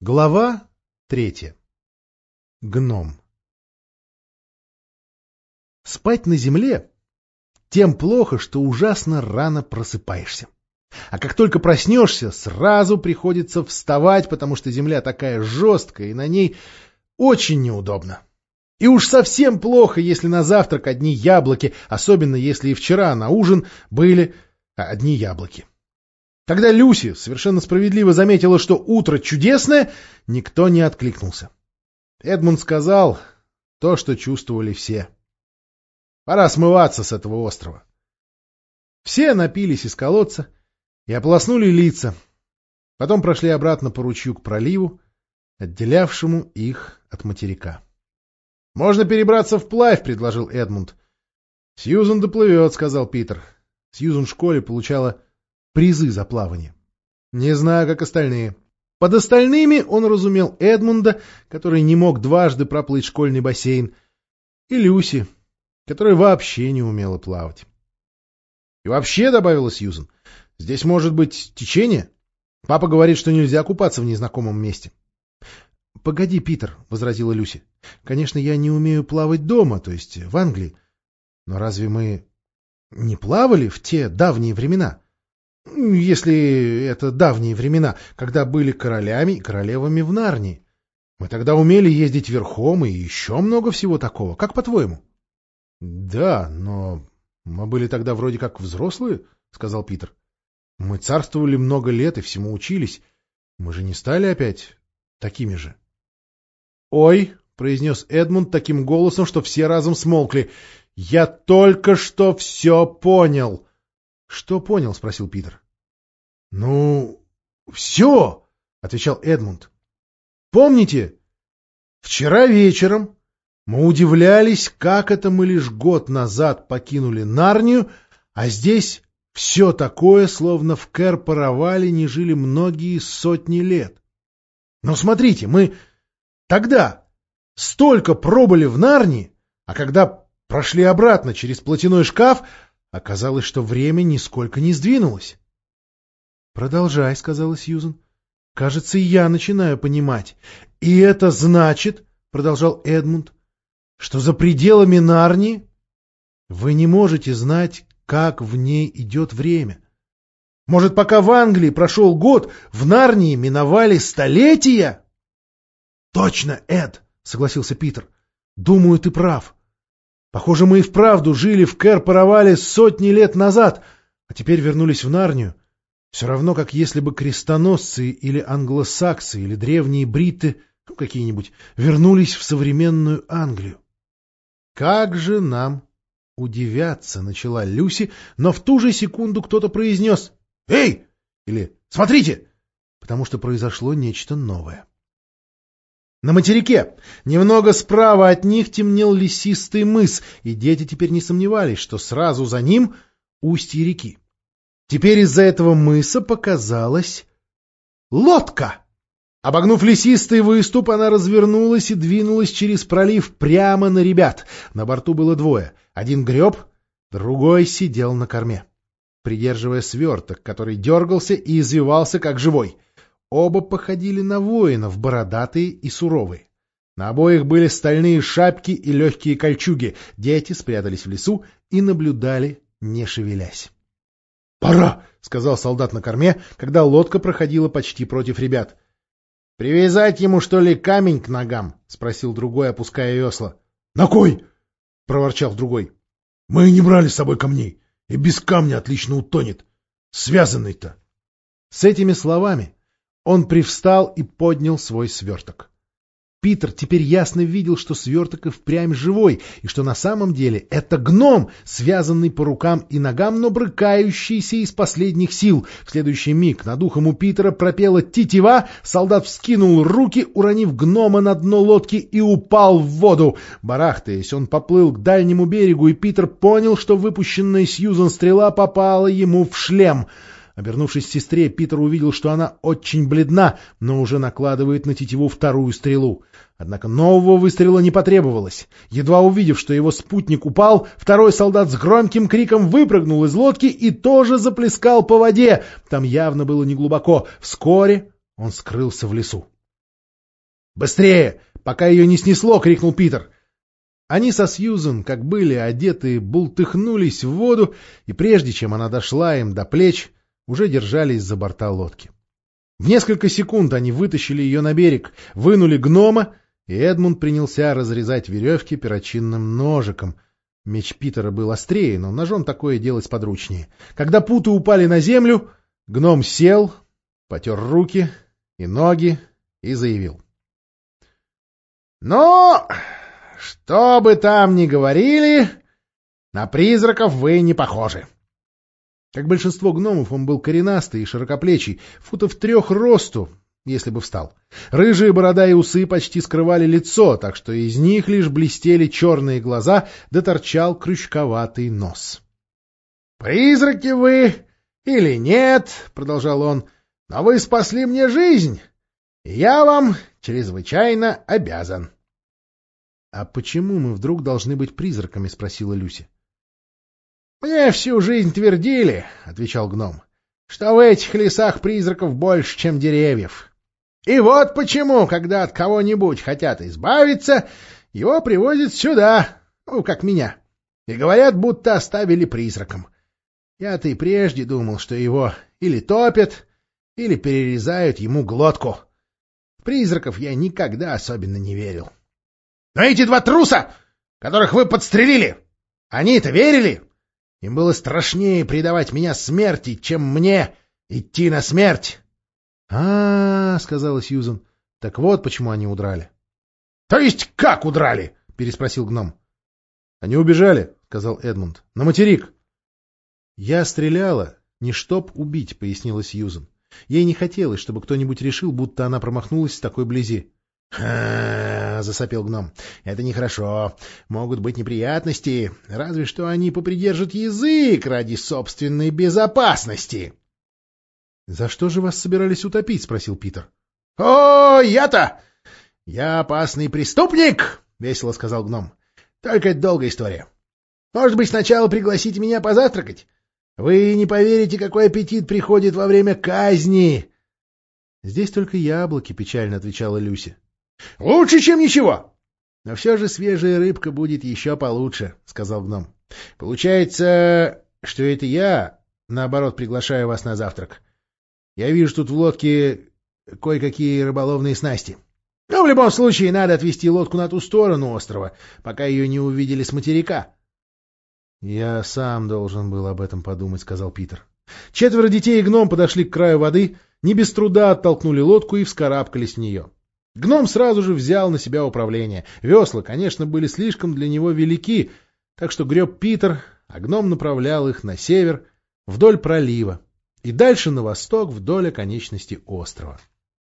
Глава 3. Гном. Спать на земле тем плохо, что ужасно рано просыпаешься. А как только проснешься, сразу приходится вставать, потому что земля такая жесткая, и на ней очень неудобно. И уж совсем плохо, если на завтрак одни яблоки, особенно если и вчера на ужин были одни яблоки. Когда Люси совершенно справедливо заметила, что утро чудесное, никто не откликнулся. Эдмунд сказал то, что чувствовали все. Пора смываться с этого острова. Все напились из колодца и ополоснули лица. Потом прошли обратно по ручью к проливу, отделявшему их от материка. — Можно перебраться вплавь, — предложил Эдмунд. — Сьюзан доплывет, — сказал Питер. Сьюзан в школе получала призы за плавание. Не знаю, как остальные. Под остальными он разумел Эдмунда, который не мог дважды проплыть школьный бассейн, и Люси, которая вообще не умела плавать. И вообще, — добавила Сьюзан, — здесь может быть течение. Папа говорит, что нельзя купаться в незнакомом месте. — Погоди, Питер, — возразила Люси. — Конечно, я не умею плавать дома, то есть в Англии. Но разве мы не плавали в те давние времена? Если это давние времена, когда были королями и королевами в Нарнии. Мы тогда умели ездить верхом и еще много всего такого. Как по-твоему? — Да, но мы были тогда вроде как взрослые, — сказал Питер. — Мы царствовали много лет и всему учились. Мы же не стали опять такими же. — Ой, — произнес Эдмунд таким голосом, что все разом смолкли. — Я только что все понял. — Что понял? — спросил Питер. — Ну, все, — отвечал Эдмунд. — Помните, вчера вечером мы удивлялись, как это мы лишь год назад покинули Нарнию, а здесь все такое, словно в Кэр-Паравале не жили многие сотни лет. Но смотрите, мы тогда столько пробыли в Нарнии, а когда прошли обратно через платяной шкаф, оказалось, что время нисколько не сдвинулось. — Продолжай, — сказала Сьюзан. — Кажется, я начинаю понимать. — И это значит, — продолжал Эдмунд, — что за пределами Нарнии вы не можете знать, как в ней идет время. Может, пока в Англии прошел год, в Нарнии миновали столетия? — Точно, Эд, — согласился Питер. — Думаю, ты прав. Похоже, мы и вправду жили в Кэр-Паравале сотни лет назад, а теперь вернулись в Нарнию. Все равно, как если бы крестоносцы или англосаксы или древние бритты, какие-нибудь, вернулись в современную Англию. — Как же нам удивляться, — начала Люси, но в ту же секунду кто-то произнес «Эй!» или «Смотрите!», потому что произошло нечто новое. На материке, немного справа от них, темнел лесистый мыс, и дети теперь не сомневались, что сразу за ним устье реки. Теперь из-за этого мыса показалась лодка. Обогнув лесистый выступ, она развернулась и двинулась через пролив прямо на ребят. На борту было двое. Один греб, другой сидел на корме, придерживая сверток, который дергался и извивался, как живой. Оба походили на воинов, бородатые и суровые. На обоих были стальные шапки и легкие кольчуги. Дети спрятались в лесу и наблюдали, не шевелясь. — Пора, — сказал солдат на корме, когда лодка проходила почти против ребят. — Привязать ему, что ли, камень к ногам? — спросил другой, опуская весла. — На кой? — проворчал другой. — Мы не брали с собой камней, и без камня отлично утонет. Связанный-то. С этими словами он привстал и поднял свой сверток. Питер теперь ясно видел, что сверток и впрямь живой, и что на самом деле это гном, связанный по рукам и ногам, но брыкающийся из последних сил. В следующий миг над ухом у Питера пропела тетива, солдат вскинул руки, уронив гнома на дно лодки, и упал в воду. Барахтаясь, он поплыл к дальнему берегу, и Питер понял, что выпущенная Сьюзан стрела попала ему в шлем. Обернувшись к сестре, Питер увидел, что она очень бледна, но уже накладывает на тетиву вторую стрелу. Однако нового выстрела не потребовалось. Едва увидев, что его спутник упал, второй солдат с громким криком выпрыгнул из лодки и тоже заплескал по воде. Там явно было неглубоко. Вскоре он скрылся в лесу. «Быстрее! Пока ее не снесло!» — крикнул Питер. Они со Сьюзен, как были одеты, бултыхнулись в воду, и прежде чем она дошла им до плеч, уже держались за борта лодки. В несколько секунд они вытащили ее на берег, вынули гнома, и Эдмунд принялся разрезать веревки перочинным ножиком. Меч Питера был острее, но ножом такое делать подручнее. Когда путы упали на землю, гном сел, потер руки и ноги и заявил: «Ну, что бы там ни говорили, на призраков вы не похожи». Как большинство гномов, он был коренастый и широкоплечий, футов 3 росту, если бы встал. Рыжие борода и усы почти скрывали лицо, так что из них лишь блестели черные глаза, да торчал крючковатый нос. «Призраки вы или нет, — продолжал он, — но вы спасли мне жизнь, и я вам чрезвычайно обязан». «А почему мы вдруг должны быть призраками?» — спросила Люси. «Мне всю жизнь твердили, — отвечал гном, — что в этих лесах призраков больше, чем деревьев. И вот почему, когда от кого-нибудь хотят избавиться, его привозят сюда, ну, как меня, и говорят, будто оставили призраком. Я-то и прежде думал, что его или топят, или перерезают ему глотку. В призраков я никогда особенно не верил. Но эти 2 труса, которых вы подстрелили, они-то верили? Им было страшнее предавать меня смерти, чем мне идти на смерть. — сказала Сьюзен. — Так вот почему они удрали. — То есть как удрали? — переспросил гном. — Они убежали, — сказал Эдмунд. — На материк. — Я стреляла, не чтоб убить, — пояснила Сьюзен. Ей не хотелось, чтобы кто-нибудь решил, будто она промахнулась с такой близи. — засопел гном. — Это нехорошо. Могут быть неприятности, разве что они попридержат язык ради собственной безопасности. — За что же вас собирались утопить? — спросил Питер. — О, я-то! Я опасный преступник! — весело сказал гном. — Только это долгая история. Может быть, сначала пригласите меня позавтракать? Вы не поверите, какой аппетит приходит во время казни. — Здесь только яблоки, — печально отвечала Люси. — Лучше, чем ничего. — Но все же свежая рыбка будет еще получше, — сказал гном. — Получается, что это я, наоборот, приглашаю вас на завтрак. Я вижу тут в лодке кое-какие рыболовные снасти. Но в любом случае надо отвезти лодку на ту сторону острова, пока ее не увидели с материка. — Я сам должен был об этом подумать, — сказал Питер. 4 детей и гном подошли к краю воды, не без труда оттолкнули лодку и вскарабкались в нее. Гном сразу же взял на себя управление. Весла, конечно, были слишком для него велики, так что греб Питер, а гном направлял их на север, вдоль пролива, и дальше на восток, вдоль оконечности острова.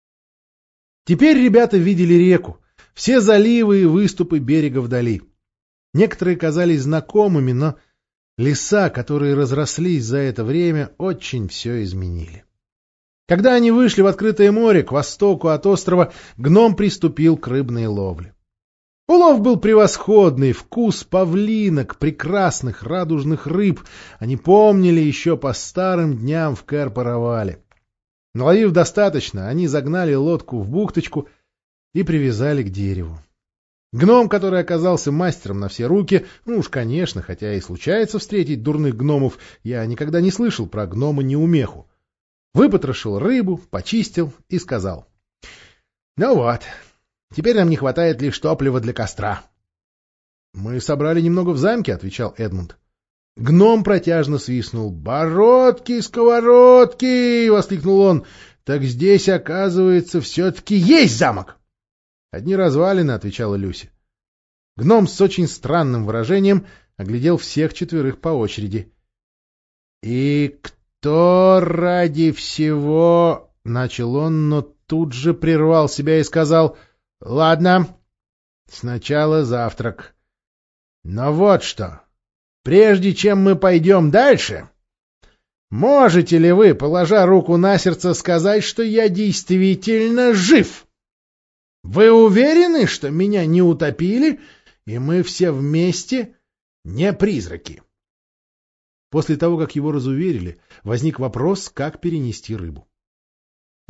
Теперь ребята видели реку, все заливы и выступы берега вдали. Некоторые казались знакомыми, но леса, которые разрослись за это время, очень все изменили. Когда они вышли в открытое море, к востоку от острова, гном приступил к рыбной ловле. Улов был превосходный, вкус павлинок, прекрасных радужных рыб. Они помнили еще по старым дням в Кэр-Паравале. Наловив достаточно, они загнали лодку в бухточку и привязали к дереву. Гном, который оказался мастером на все руки, ну уж, конечно, хотя и случается встретить дурных гномов, я никогда не слышал про гнома-неумеху, выпотрошил рыбу, почистил и сказал: — Ну вот, теперь нам не хватает лишь топлива для костра. — Мы собрали немного в замке, — отвечал Эдмунд. Гном протяжно свистнул. — Бородки, сковородки! — воскликнул он. — Так здесь, оказывается, все-таки есть замок! — Одни развалины, — отвечала Люси. Гном с очень странным выражением оглядел всех 4 по очереди. — И кто ради всего... — начал он, но тут же прервал себя и сказал: — Ладно, сначала завтрак. Но вот что, прежде чем мы пойдем дальше, можете ли вы, положа руку на сердце, сказать, что я действительно жив? Вы уверены, что меня не утопили, и мы все вместе не призраки? После того, как его разуверили, возник вопрос, как перенести рыбу.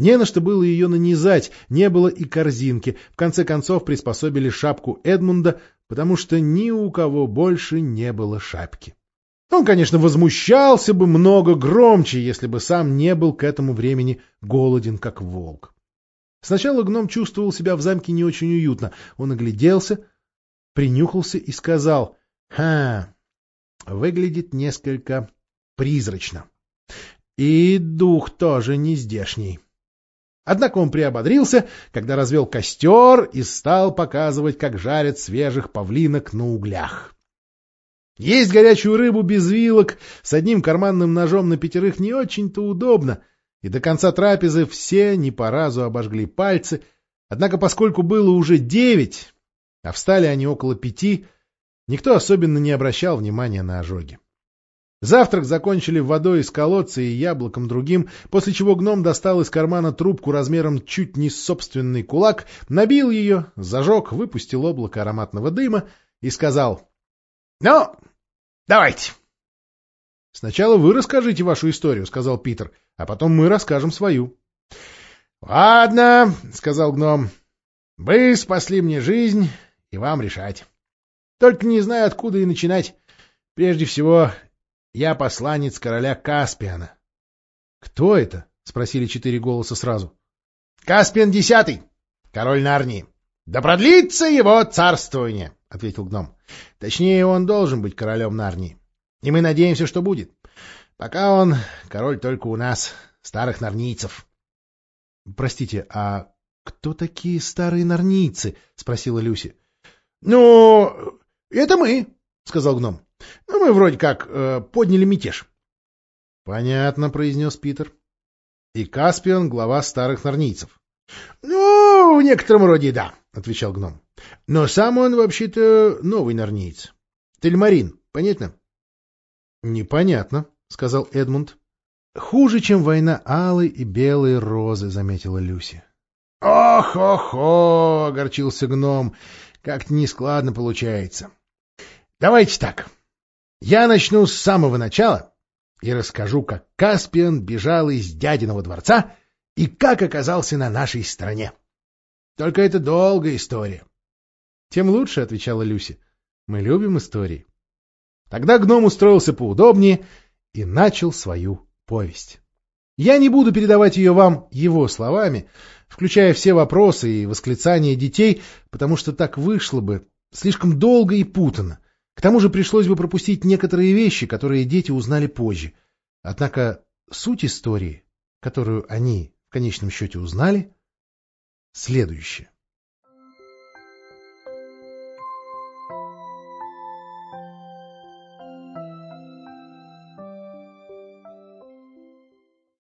Не на что было ее нанизать, не было и корзинки. В конце концов приспособили шапку Эдмунда, потому что ни у кого больше не было шапки. Он, конечно, возмущался бы много громче, если бы сам не был к этому времени голоден, как волк. Сначала гном чувствовал себя в замке не очень уютно. Он огляделся, принюхался и сказал: выглядит несколько призрачно. И дух тоже не здешний. Однако он приободрился, когда развел костер и стал показывать, как жарят свежих павлинок на углях. Есть горячую рыбу без вилок с одним карманным ножом на 5 не очень-то удобно, и до конца трапезы все не по разу обожгли пальцы, однако поскольку было уже 9, а встали они около 5, никто особенно не обращал внимания на ожоги. Завтрак закончили водой из колодца и яблоком другим, после чего гном достал из кармана трубку размером чуть не с собственный кулак, набил ее, зажег, выпустил облако ароматного дыма и сказал: «Ну, давайте». «Сначала вы расскажите вашу историю», — сказал Питер, — «а потом мы расскажем свою». «Ладно», — сказал гном, — «вы спасли мне жизнь, и вам решать. Только не знаю, откуда и начинать. Прежде всего, я посланец короля Каспиана». «Кто это?» — спросили 4 голоса сразу. «Каспиан X, король Нарнии. Да продлится его царствование», — ответил гном. «Точнее, он должен быть королем Нарнии. И мы надеемся, что будет. Пока он король только у нас, старых нарнийцев». «Простите, а кто такие старые нарнийцы?» — спросила Люси. «Ну, это мы», — сказал гном. «Ну, мы вроде как подняли мятеж». «Понятно», — произнес Питер. «И Каспиан — глава старых нарнийцев». «Ну, в некотором роде да», — отвечал гном. «Но сам он вообще-то новый нарниец. Тельмарин, понятно?» «Непонятно», — сказал Эдмунд. «Хуже, чем война алой и белой розы», — заметила Люси. «Ох-охо!» — огорчился гном. «Как-то нескладно получается. Давайте так. Я начну с самого начала и расскажу, как Каспиан бежал из дядиного дворца и как оказался на нашей стороне. Только это долгая история». «Тем лучше», — отвечала Люси. «Мы любим истории». Тогда гном устроился поудобнее и начал свою повесть. Я не буду передавать ее вам его словами, включая все вопросы и восклицания детей, потому что так вышло бы слишком долго и путанно. К тому же пришлось бы пропустить некоторые вещи, которые дети узнали позже. Однако суть истории, которую они в конечном счете узнали, следующая.